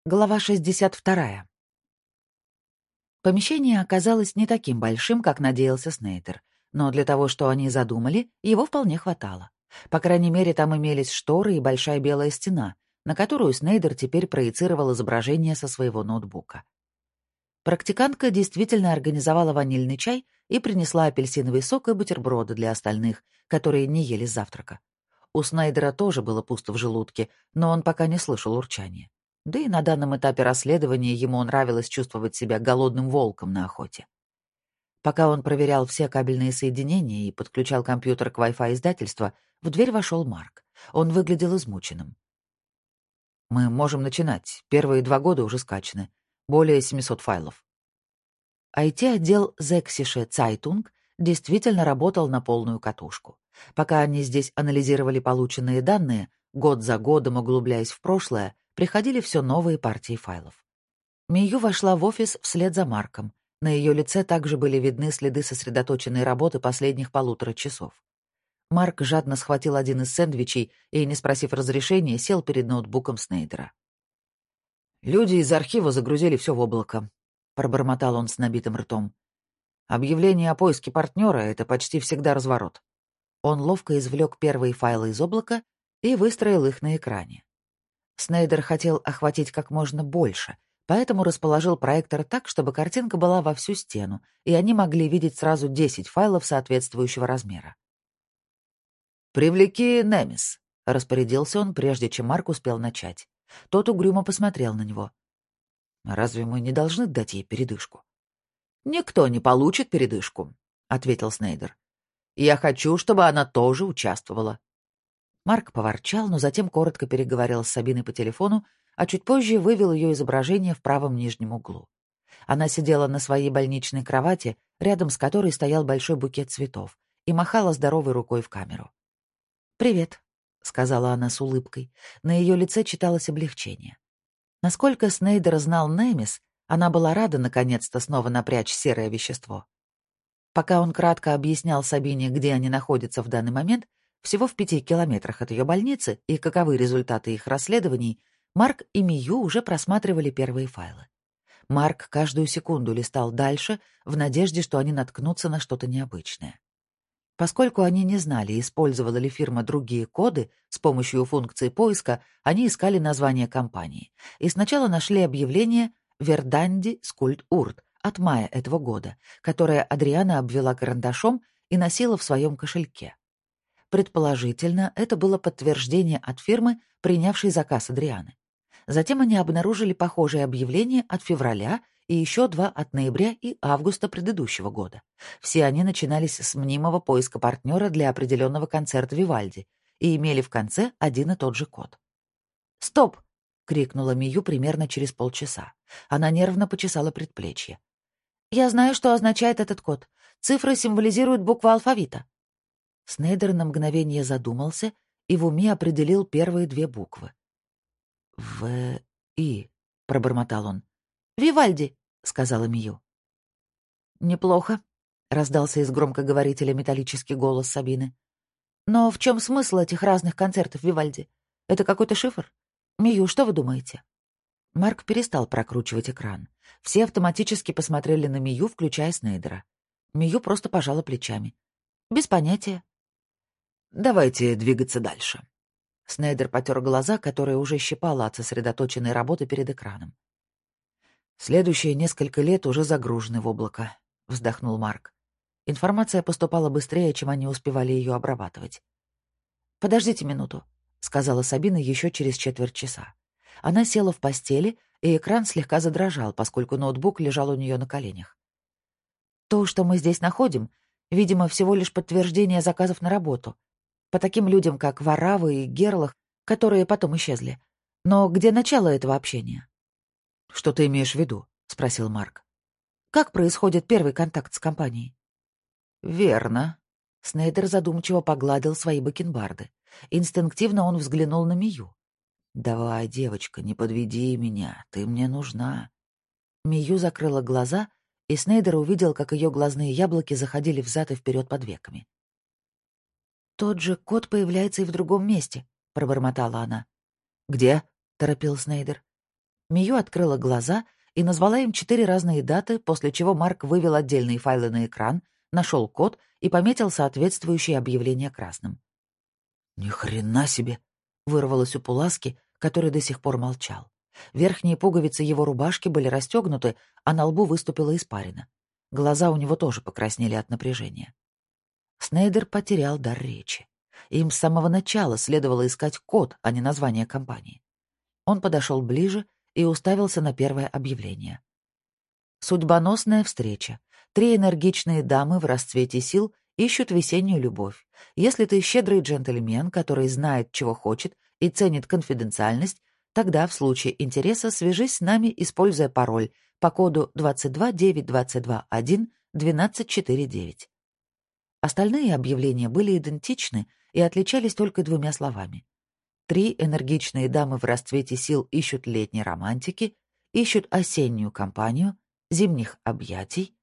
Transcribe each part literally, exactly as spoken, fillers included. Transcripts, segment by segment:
Глава шестьдесят вторая. Помещение оказалось не таким большим, как надеялся Снейдер, но для того, что они задумали, его вполне хватало. По крайней мере, там имелись шторы и большая белая стена, на которую Снейдер теперь проецировал изображение со своего ноутбука. Практикантка действительно организовала ванильный чай и принесла апельсиновый сок и бутерброды для остальных, которые не ели с завтрака. У Снейдера тоже было пусто в желудке, но он пока не слышал урчания. Да и на данном этапе расследования ему нравилось чувствовать себя голодным волком на охоте. Пока он проверял все кабельные соединения и подключал компьютер к Wi-Fi издательства, в дверь вошел Марк. Он выглядел измученным. «Мы можем начинать. Первые два года уже скачаны. Более семисот файлов». ай ти-отдел Sächsische Zeitung действительно работал на полную катушку. Пока они здесь анализировали полученные данные, год за годом углубляясь в прошлое, приходили все новые партии файлов. Мию вошла в офис вслед за Марком. На ее лице также были видны следы сосредоточенной работы последних полутора часов. Марк жадно схватил один из сэндвичей и, не спросив разрешения, сел перед ноутбуком Снейдера. «Люди из архива загрузили все в облако», — пробормотал он с набитым ртом. «Объявление о поиске партнера — это почти всегда разворот». Он ловко извлек первые файлы из облака и выстроил их на экране. Снейдер хотел охватить как можно больше, поэтому расположил проектор так, чтобы картинка была во всю стену, и они могли видеть сразу десять файлов соответствующего размера. «Привлеки Немис», — распорядился он, прежде чем Марк успел начать. Тот угрюмо посмотрел на него. «Разве мы не должны дать ей передышку?» «Никто не получит передышку», — ответил Снейдер. «Я хочу, чтобы она тоже участвовала». Марк поворчал, но затем коротко переговорил с Сабиной по телефону, а чуть позже вывел ее изображение в правом нижнем углу. Она сидела на своей больничной кровати, рядом с которой стоял большой букет цветов, и махала здоровой рукой в камеру. «Привет», — сказала она с улыбкой. На ее лице читалось облегчение. Насколько Снейдер знал Немис, она была рада наконец-то снова напрячь серое вещество. Пока он кратко объяснял Сабине, где они находятся в данный момент, всего в пяти километрах от ее больницы, и каковы результаты их расследований, Марк и Мию уже просматривали первые файлы. Марк каждую секунду листал дальше, в надежде, что они наткнутся на что-то необычное. Поскольку они не знали, использовала ли фирма другие коды, с помощью функции поиска они искали название компании и сначала нашли объявление «Верданди Скульт Урт» от мая этого года, которое Адриана обвела карандашом и носила в своем кошельке. Предположительно, это было подтверждение от фирмы, принявшей заказ Адрианы. Затем они обнаружили похожее объявление от февраля и еще два от ноября и августа предыдущего года. Все они начинались с мнимого поиска партнера для определенного концерта Вивальди и имели в конце один и тот же код. «Стоп!» — крикнула Мию примерно через полчаса. Она нервно почесала предплечье. «Я знаю, что означает этот код. Цифры символизируют буквы алфавита». Снейдер на мгновение задумался и в уме определил первые две буквы. «В-И», — пробормотал он. «Вивальди», — сказала Мию. «Неплохо», — раздался из громкоговорителя металлический голос Сабины. «Но в чем смысл этих разных концертов Вивальди? Это какой-то шифр? Мию, что вы думаете?» Марк перестал прокручивать экран. Все автоматически посмотрели на Мию, включая Снейдера. Мию просто пожала плечами. «Без понятия». «Давайте двигаться дальше». Снейдер потер глаза, которые уже щипало от сосредоточенной работы перед экраном. «Следующие несколько лет уже загружены в облако», — вздохнул Марк. Информация поступала быстрее, чем они успевали ее обрабатывать. «Подождите минуту», — сказала Сабина еще через четверть часа. Она села в постели, и экран слегка задрожал, поскольку ноутбук лежал у нее на коленях. «То, что мы здесь находим, видимо, всего лишь подтверждение заказов на работу. По таким людям, как Варавы и Герлах, которые потом исчезли. Но где начало этого общения?» «Что ты имеешь в виду?» — спросил Марк. «Как происходит первый контакт с компанией?» «Верно». Снейдер задумчиво погладил свои бакенбарды. Инстинктивно он взглянул на Мию. «Давай, девочка, не подведи меня, ты мне нужна». Мию закрыла глаза, и Снейдер увидел, как ее глазные яблоки заходили взад и вперед под веками. «Тот же код появляется и в другом месте», — пробормотала она. «Где?» — торопил Снейдер. Мию открыла глаза и назвала им четыре разные даты, после чего Марк вывел отдельные файлы на экран, нашел код и пометил соответствующее объявление красным. «Ни хрена себе!» — вырвалось у Пуласки, который до сих пор молчал. Верхние пуговицы его рубашки были расстегнуты, а на лбу выступила испарина. Глаза у него тоже покраснели от напряжения. Снейдер потерял дар речи. Им с самого начала следовало искать код, а не название компании. Он подошел ближе и уставился на первое объявление. «Судьбоносная встреча. Три энергичные дамы в расцвете сил ищут весеннюю любовь. Если ты щедрый джентльмен, который знает, чего хочет, и ценит конфиденциальность, тогда в случае интереса свяжись с нами, используя пароль по коду двадцать два девять двадцать два один двенадцать сорок девять». Остальные объявления были идентичны и отличались только двумя словами. Три энергичные дамы в расцвете сил ищут летней романтики, ищут осеннюю компанию, зимних объятий.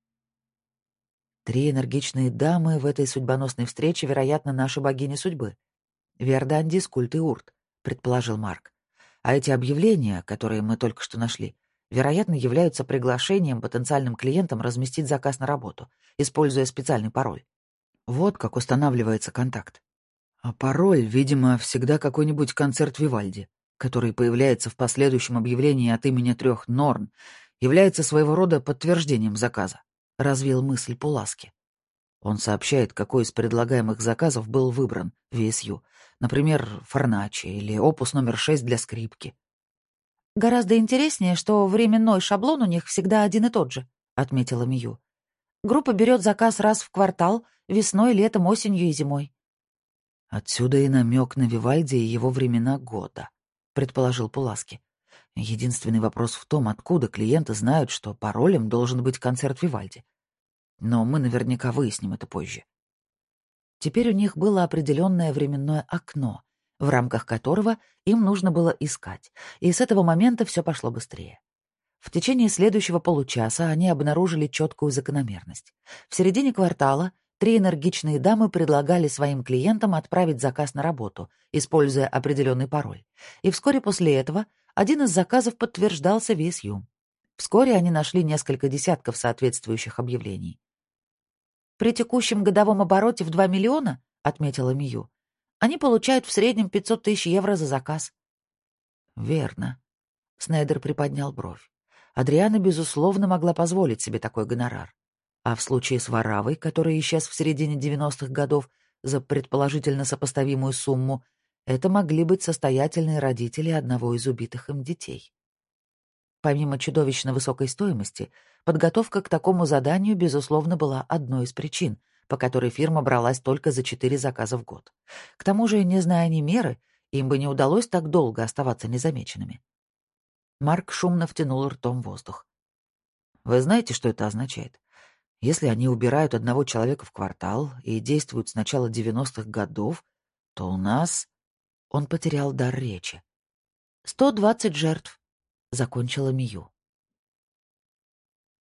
Три энергичные дамы в этой судьбоносной встрече, вероятно, наши богини судьбы. Верданди, Скульт и Урт, предположил Марк. А эти объявления, которые мы только что нашли, вероятно, являются приглашением потенциальным клиентам разместить заказ на работу, используя специальный пароль. Вот как устанавливается контакт. А пароль, видимо, всегда какой-нибудь концерт Вивальди, который появляется в последующем объявлении от имени трех Норн, является своего рода подтверждением заказа, развил мысль Пуласки. Он сообщает, какой из предлагаемых заказов был выбран в ви эс ю, например, Форначи или опус номер шесть для скрипки. «Гораздо интереснее, что временной шаблон у них всегда один и тот же», — отметила Мию. «Группа берет заказ раз в квартал, весной, летом, осенью и зимой». «Отсюда и намек на Вивальди и его времена года», — предположил Пуласки. «Единственный вопрос в том, откуда клиенты знают, что паролем должен быть концерт Вивальди. Но мы наверняка выясним это позже». Теперь у них было определенное временное окно, в рамках которого им нужно было искать, и с этого момента все пошло быстрее. В течение следующего получаса они обнаружили четкую закономерность. В середине квартала три энергичные дамы предлагали своим клиентам отправить заказ на работу, используя определенный пароль. И вскоре после этого один из заказов подтверждался ви эс ю. Вскоре они нашли несколько десятков соответствующих объявлений. «При текущем годовом обороте в два миллиона, — отметила Мию, — они получают в среднем пятьсот тысяч евро за заказ». «Верно», — Снейдер приподнял бровь. Адриана, безусловно, могла позволить себе такой гонорар. А в случае с Варавой, который исчез в середине девяностых годов за предположительно сопоставимую сумму, это могли быть состоятельные родители одного из убитых им детей. Помимо чудовищно высокой стоимости, подготовка к такому заданию, безусловно, была одной из причин, по которой фирма бралась только за четыре заказа в год. К тому же, не зная ни меры, им бы не удалось так долго оставаться незамеченными. Марк шумно втянул ртом воздух. «Вы знаете, что это означает? Если они убирают одного человека в квартал и действуют с начала девяностых годов, то у нас...» Он потерял дар речи. «Сто двадцать жертв», — закончила Мию.